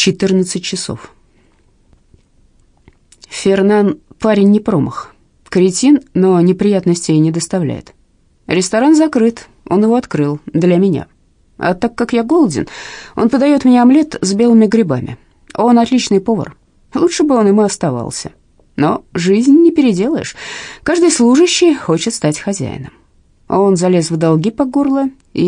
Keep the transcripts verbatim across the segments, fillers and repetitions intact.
четырнадцать часов. Фернан парень не промах. Кретин, но неприятностей не доставляет. Ресторан закрыт, он его открыл для меня. А так как я голоден, он подает мне омлет с белыми грибами. Он отличный повар. Лучше бы он им и оставался. Но жизнь не переделаешь. Каждый служащий хочет стать хозяином. Он залез в долги по горло,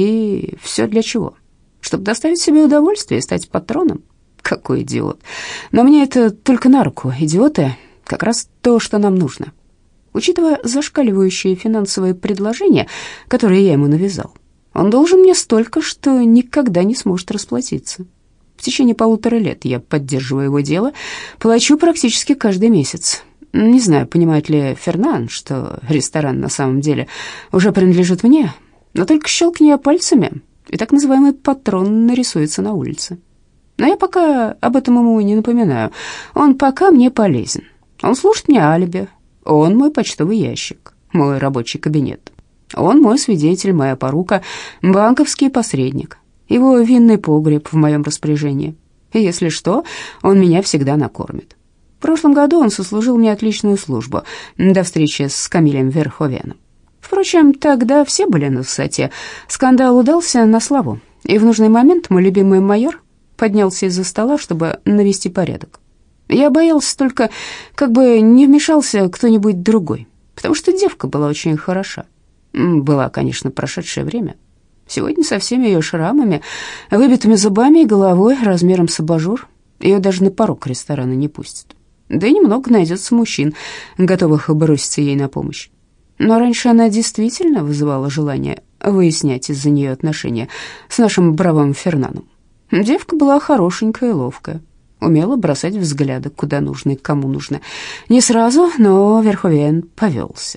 и все для чего? Чтобы доставить себе удовольствие и стать патроном? Какой идиот. Но мне это только на руку. Идиоты — как раз то, что нам нужно. Учитывая зашкаливающие финансовые предложения, которые я ему навязал, он должен мне столько, что никогда не сможет расплатиться. В течение полутора лет я поддерживаю его дело, плачу практически каждый месяц. Не знаю, понимает ли Фернан, что ресторан на самом деле уже принадлежит мне, но только щелкни я пальцами, и так называемый патрон нарисуется на улице. Но я пока об этом ему не напоминаю. Он пока мне полезен. Он служит мне алиби. Он мой почтовый ящик, мой рабочий кабинет. Он мой свидетель, моя порука, банковский посредник. Его винный погреб в моем распоряжении. И если что, он меня всегда накормит. В прошлом году он сослужил мне отличную службу до встречи с Камилем Верховеном. Впрочем, тогда все были на высоте. Скандал удался на славу. И в нужный момент мой любимый майор поднялся из-за стола, чтобы навести порядок. Я боялся только, как бы не вмешался кто-нибудь другой, потому что девка была очень хороша. Была, конечно, прошедшее время. Сегодня со всеми ее шрамами, выбитыми зубами и головой размером с абажур ее даже на порог ресторана не пустят. Да и немного найдется мужчин, готовых броситься ей на помощь. Но раньше она действительно вызывала желание выяснять из-за нее отношения с нашим бравым Фернаном. Девка была хорошенькая и ловкая, умела бросать взгляды куда нужно и кому нужно. Не сразу, но Верховен повелся.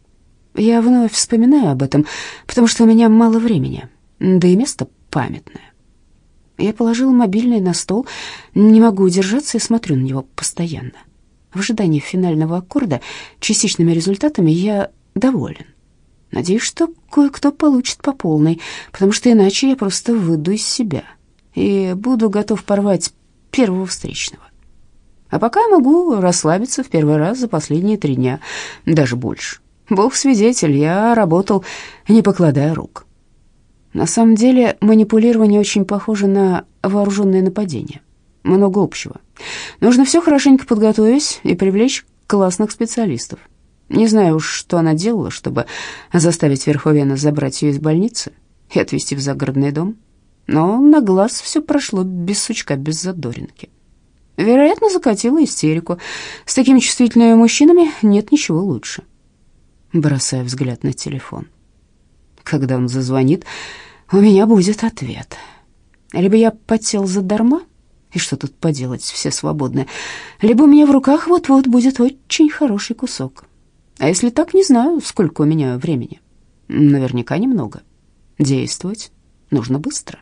Я вновь вспоминаю об этом, потому что у меня мало времени, да и место памятное. Я положила мобильный на стол, не могу удержаться и смотрю на него постоянно. В ожидании финального аккорда частичными результатами я доволен. Надеюсь, что кое-кто получит по полной, потому что иначе я просто выйду из себя и буду готов порвать первого встречного. А пока я могу расслабиться в первый раз за последние три дня, даже больше. Бог свидетель, я работал, не покладая рук. На самом деле манипулирование очень похоже на вооруженное нападение. Много общего. Нужно все хорошенько подготовить и привлечь классных специалистов. Не знаю уж, что она делала, чтобы заставить Верховена забрать ее из больницы и отвезти в загородный дом. Но на глаз все прошло без сучка, без задоринки. Вероятно, закатила истерику. С такими чувствительными мужчинами нет ничего лучше. Бросаю взгляд на телефон. Когда он зазвонит, у меня будет ответ. Либо я потел задарма, и что тут поделать, все свободны, либо у меня в руках вот-вот будет очень хороший кусок. А если так, не знаю, сколько у меня времени. Наверняка немного. Действовать нужно быстро.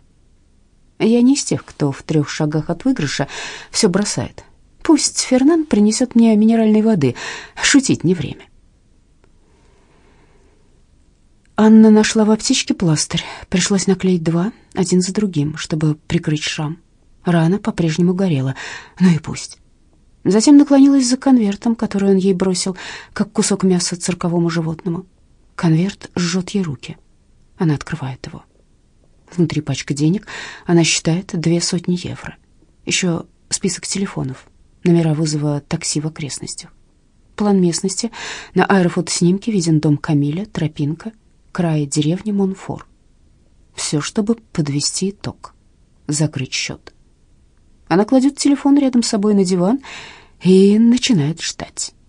Я не из тех, кто в трех шагах от выигрыша все бросает. Пусть Фернан принесет мне минеральной воды. Шутить не время. Анна нашла в аптечке пластырь. Пришлось наклеить два, один за другим, чтобы прикрыть шрам. Рана по-прежнему горела, ну и пусть. Затем наклонилась за конвертом, который он ей бросил, как кусок мяса цирковому животному. Конверт жжет ей руки. Она открывает его. Внутри пачка денег, она считает две сотни евро. Еще список телефонов, номера вызова такси в окрестностях. План местности. На аэрофотоснимке виден дом Камиля, тропинка, край деревни Монфор. Все, чтобы подвести итог, закрыть счет. Она кладет телефон рядом с собой на диван и начинает ждать.